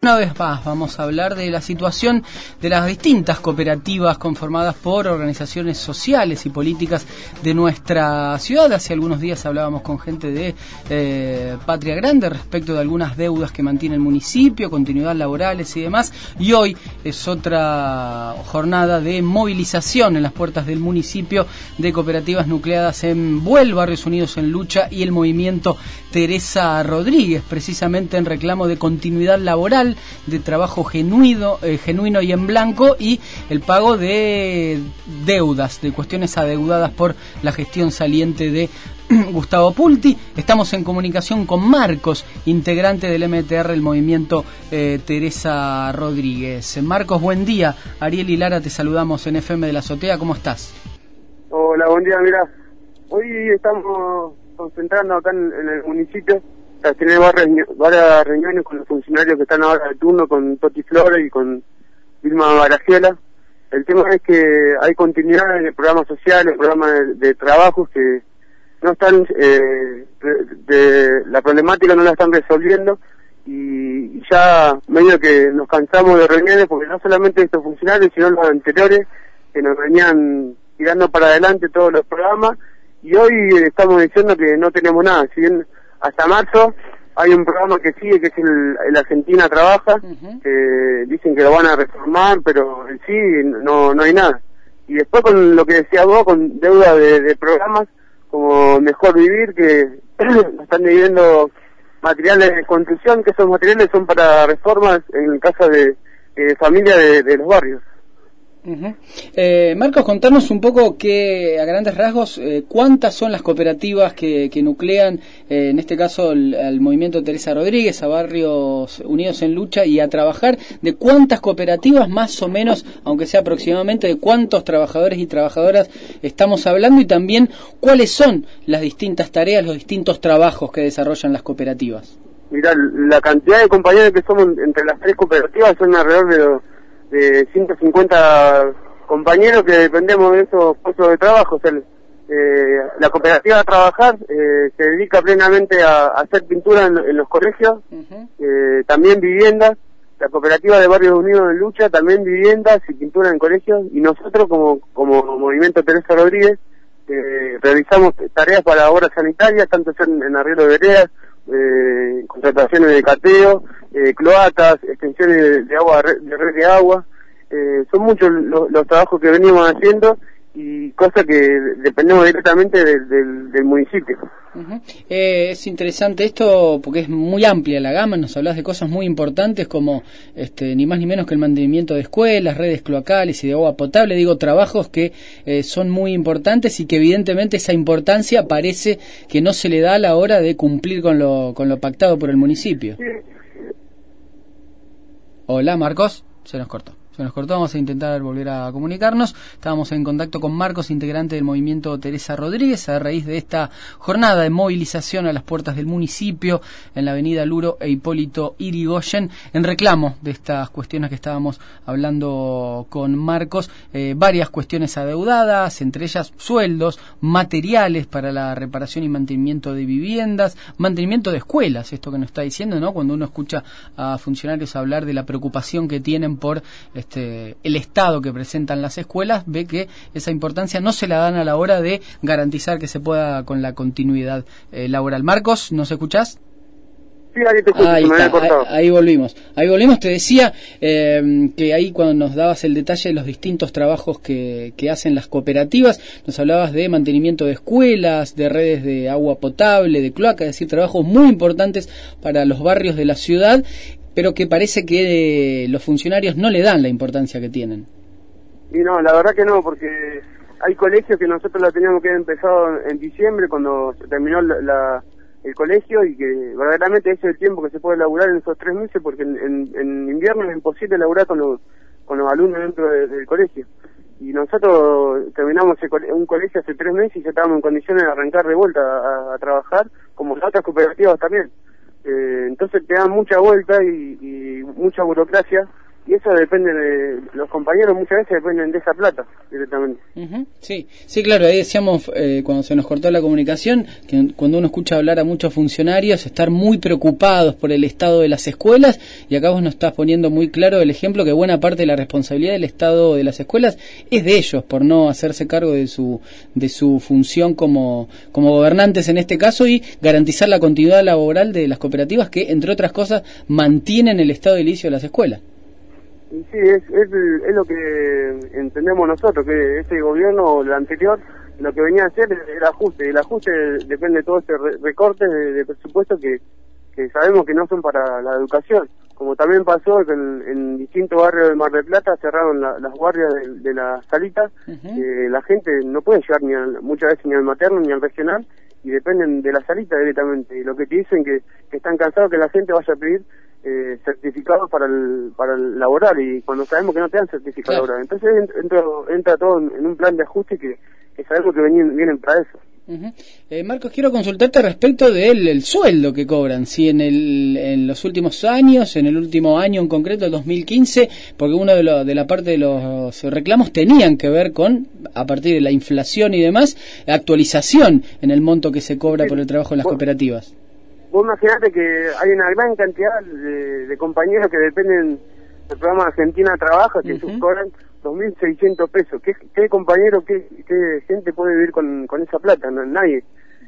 Una vez más vamos a hablar de la situación de las distintas cooperativas conformadas por organizaciones sociales y políticas de nuestra ciudad. Hace algunos días hablábamos con gente de Patria Grande respecto de algunas deudas que mantiene el municipio, continuidad laborales y demás, y hoy es otra jornada de movilización en las puertas del municipio de cooperativas nucleadas en Buell, Barrios Unidos en Lucha y el movimiento Teresa Rodríguez, precisamente en reclamo de continuidad laboral, de trabajo genuino y en blanco, y el pago de deudas, de cuestiones adeudadas por la gestión saliente de Gustavo Pulti. Estamos en comunicación con Marcos, integrante del MTR, el movimiento Teresa Rodríguez. Marcos, buen día. Ariel y Lara te saludamos en FM de la Azotea. ¿Cómo estás? Hola, buen día. Mira, hoy estamos concentrando acá en el municipio. O sea, tenemos varias reuniones con los funcionarios que están ahora de turno, con Toti Flores y con Vilma Baragiola. El tema es que hay continuidad en el programa social, el programa de trabajos que no están, la problemática no la están resolviendo, y ya medio que nos cansamos de reuniones, porque no solamente estos funcionarios, sino los anteriores, que nos venían tirando para adelante todos los programas, y hoy estamos diciendo que no tenemos nada. Si bien hasta marzo hay un programa que sigue, que es el Argentina Trabaja, que dicen que lo van a reformar, pero en sí no hay nada. Y después, con lo que decías vos, con deuda de programas como Mejor Vivir, que están dividiendo materiales de construcción, que esos materiales son para reformas en casa de familia de los barrios. Marcos, contanos un poco a grandes rasgos, cuántas son las cooperativas que nuclean, en este caso al movimiento Teresa Rodríguez, a Barrios Unidos en Lucha y a Trabajar. De cuántas cooperativas, más o menos, aunque sea aproximadamente, de cuántos trabajadores y trabajadoras estamos hablando, y también cuáles son las distintas tareas, los distintos trabajos que desarrollan las cooperativas. Mirá, la cantidad de compañeros que somos entre las tres cooperativas son alrededor de 150 compañeros que dependemos de esos puestos de trabajo. O sea, la cooperativa a Trabajar se dedica plenamente a hacer pintura en los colegios, también viviendas. La cooperativa de Barrios Unidos en Lucha también viviendas y pintura en colegios, y nosotros como movimiento Teresa Rodríguez realizamos tareas para obras sanitarias, tanto en arreglo de veredas, contrataciones de cateo, cloacas, extensiones de agua, de red de agua. Son muchos los trabajos que venimos haciendo, y cosas que dependemos directamente del municipio. Es interesante esto porque es muy amplia la gama. Nos hablas de cosas muy importantes como ni más ni menos que el mantenimiento de escuelas, redes cloacales y de agua potable. Digo, trabajos que son muy importantes y que evidentemente esa importancia parece que no se le da a la hora de cumplir con lo pactado por el municipio. Sí. Hola, Marcos, se nos cortó, vamos a intentar volver a comunicarnos. Estábamos en contacto con Marcos, integrante del movimiento Teresa Rodríguez, a raíz de esta jornada de movilización a las puertas del municipio en la avenida Luro e Hipólito Yrigoyen, en reclamo de estas cuestiones que estábamos hablando con Marcos, varias cuestiones adeudadas, entre ellas sueldos, materiales para la reparación y mantenimiento de viviendas, mantenimiento de escuelas, esto que nos está diciendo, ¿no? Cuando uno escucha a funcionarios hablar de la preocupación que tienen por el estado que presentan las escuelas, ve que esa importancia no se la dan a la hora de garantizar que se pueda con la continuidad laboral. Marcos, ¿nos escuchás? Sí, ahí te escucho, me había cortado. Ahí volvimos. Te decía que ahí, cuando nos dabas el detalle de los distintos trabajos que hacen las cooperativas, nos hablabas de mantenimiento de escuelas, de redes de agua potable, de cloaca, es decir, trabajos muy importantes para los barrios de la ciudad, pero que parece que los funcionarios no le dan la importancia que tienen. Y no, la verdad que no, porque hay colegios que nosotros la teníamos que haber empezado en diciembre, cuando se terminó el colegio, y que verdaderamente ese es el tiempo que se puede laburar en esos 3 meses, porque en invierno es imposible laburar con los alumnos dentro del colegio. Y nosotros terminamos un colegio hace 3 meses y ya estábamos en condiciones de arrancar de vuelta a trabajar, como las otras cooperativas también. Entonces te dan mucha vuelta y mucha burocracia, y eso depende de los compañeros, muchas veces dependen de esa plata directamente. Sí, sí, claro, ahí decíamos cuando se nos cortó la comunicación que cuando uno escucha hablar a muchos funcionarios estar muy preocupados por el estado de las escuelas, y acá vos nos estás poniendo muy claro el ejemplo que buena parte de la responsabilidad del estado de las escuelas es de ellos por no hacerse cargo de su función como gobernantes en este caso, y garantizar la continuidad laboral de las cooperativas que, entre otras cosas, mantienen el estado edilicio de las escuelas. Y sí, es lo que entendemos nosotros, que este gobierno o el anterior lo que venía a hacer era ajuste, y el ajuste depende de todo este recorte de presupuesto que sabemos que no son para la educación, como también pasó que en distintos barrios de Mar del Plata cerraron las guardias de las salitas, la gente no puede llegar muchas veces ni al materno ni al regional, y dependen de la salita directamente, y lo que te dicen que están cansados que la gente vaya a pedir certificados para el laboral, y cuando sabemos que no te dan certificado laboral, entonces entra todo en un plan de ajuste que sabemos que vienen para eso. Marcos, quiero consultarte respecto del sueldo que cobran, si en los últimos años, en el último año en concreto, el 2015, porque uno de la parte de los reclamos tenían que ver con, a partir de la inflación y demás, actualización en el monto que se cobra por el trabajo en las cooperativas. Vos imaginate que hay una gran cantidad de compañeros que dependen del programa Argentina Trabaja, que cobran 2.600 pesos. ¿Qué compañero, qué gente puede vivir con esa plata? No, nadie.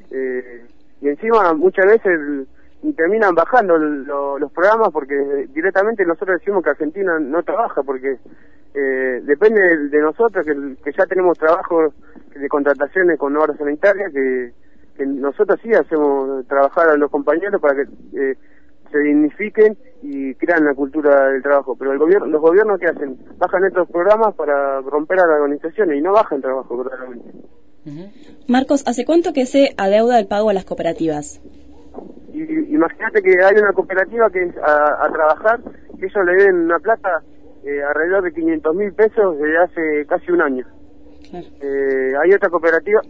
Y encima muchas veces terminan bajando los programas porque directamente nosotros decimos que Argentina no trabaja, porque depende de nosotros, que ya tenemos trabajo de contrataciones con obras sanitarias, que nosotros sí hacemos trabajar a los compañeros para que se dignifiquen y crean la cultura del trabajo, pero los gobiernos ¿qué hacen? Bajan estos programas para romper a las organizaciones y no bajan trabajo claramente. Marcos, ¿hace cuánto que se adeuda el pago a las cooperativas? Imagínate que hay una cooperativa que es a trabajar, que ellos le deben una plata alrededor de 500.000 pesos desde hace casi un año. Claro. Hay otra cooperativa.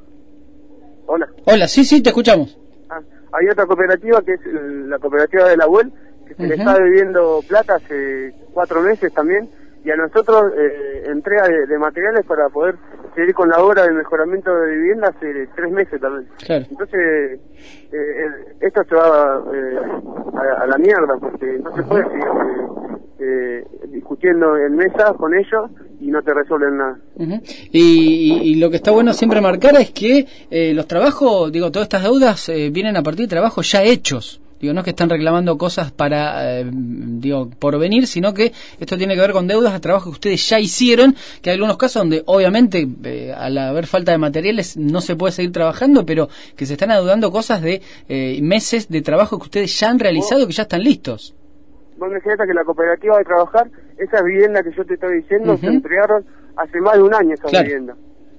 Hola, sí, te escuchamos. Hay otra cooperativa que es la cooperativa de la UEL, que se le está debiendo plata hace 4 meses también, y a nosotros entrega de materiales para poder seguir con la obra de mejoramiento de vivienda hace 3 meses también. Claro. Entonces, esto se va a la mierda, porque no se puede seguir discutiendo en mesa con ellos y no te resuelven nada. Y lo que está bueno siempre marcar es que los trabajos, todas estas deudas vienen a partir de trabajos ya hechos. No es que están reclamando cosas para, por venir, sino que esto tiene que ver con deudas a trabajos que ustedes ya hicieron, que hay algunos casos donde obviamente al haber falta de materiales no se puede seguir trabajando, pero que se están adeudando cosas de meses de trabajo que ustedes ya han realizado, que ya están listos. Vos me dijiste que la cooperativa de trabajar, esas viviendas que yo te estoy diciendo, se entregaron hace más de un año esas viviendas.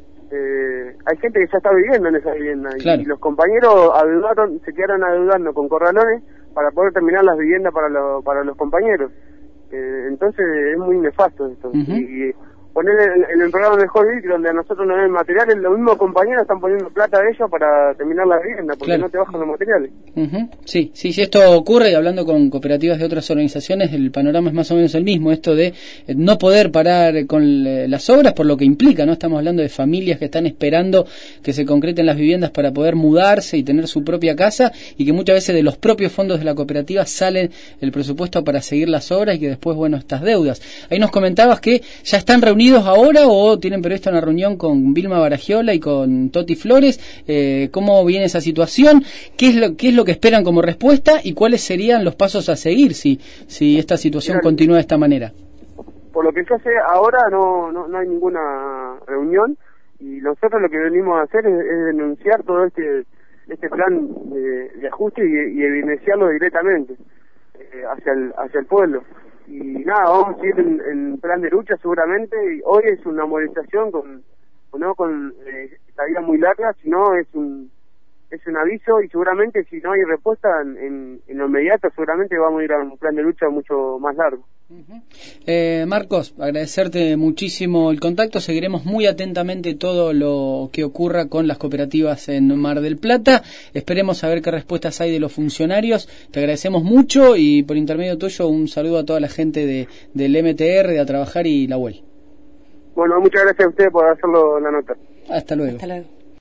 Hay gente que ya está viviendo en esa vivienda, y los compañeros se quedaron adeudando con corralones para poder terminar las viviendas para los compañeros. Entonces es muy nefasto esto. Y poner en el programa Mejor Vivir, donde a nosotros nos den materiales, los mismos compañeros están poniendo plata de ellos para terminar la vivienda, porque no te bajan los materiales. Sí, esto ocurre, y hablando con cooperativas de otras organizaciones, el panorama es más o menos el mismo, esto de no poder parar con las obras, por lo que implica, ¿no? Estamos hablando de familias que están esperando que se concreten las viviendas para poder mudarse y tener su propia casa, y que muchas veces de los propios fondos de la cooperativa salen el presupuesto para seguir las obras, y que después, estas deudas. Ahí nos comentabas que ya están reunidos ahora, o tienen previsto una reunión con Vilma Baragiola y con Toti Flores. ¿Cómo viene esa situación? ¿Qué es lo que esperan como respuesta, y cuáles serían los pasos a seguir si esta situación continúa de esta manera? Por lo que yo sé, ahora no hay ninguna reunión, y nosotros lo que venimos a hacer es denunciar todo este plan de ajuste y evidenciarlo directamente hacia el pueblo. Y nada, vamos a ir en plan de lucha seguramente, y hoy es una movilización con salida muy larga, sino es es un aviso y seguramente si no hay respuesta en lo inmediato, seguramente vamos a ir a un plan de lucha mucho más largo. Marcos, agradecerte muchísimo el contacto, seguiremos muy atentamente todo lo que ocurra con las cooperativas en Mar del Plata, esperemos saber qué respuestas hay de los funcionarios, te agradecemos mucho y por intermedio tuyo un saludo a toda la gente del MTR, de A Trabajar y la UEL. Bueno, muchas gracias a ustedes por hacerlo la nota. Hasta luego. Hasta luego.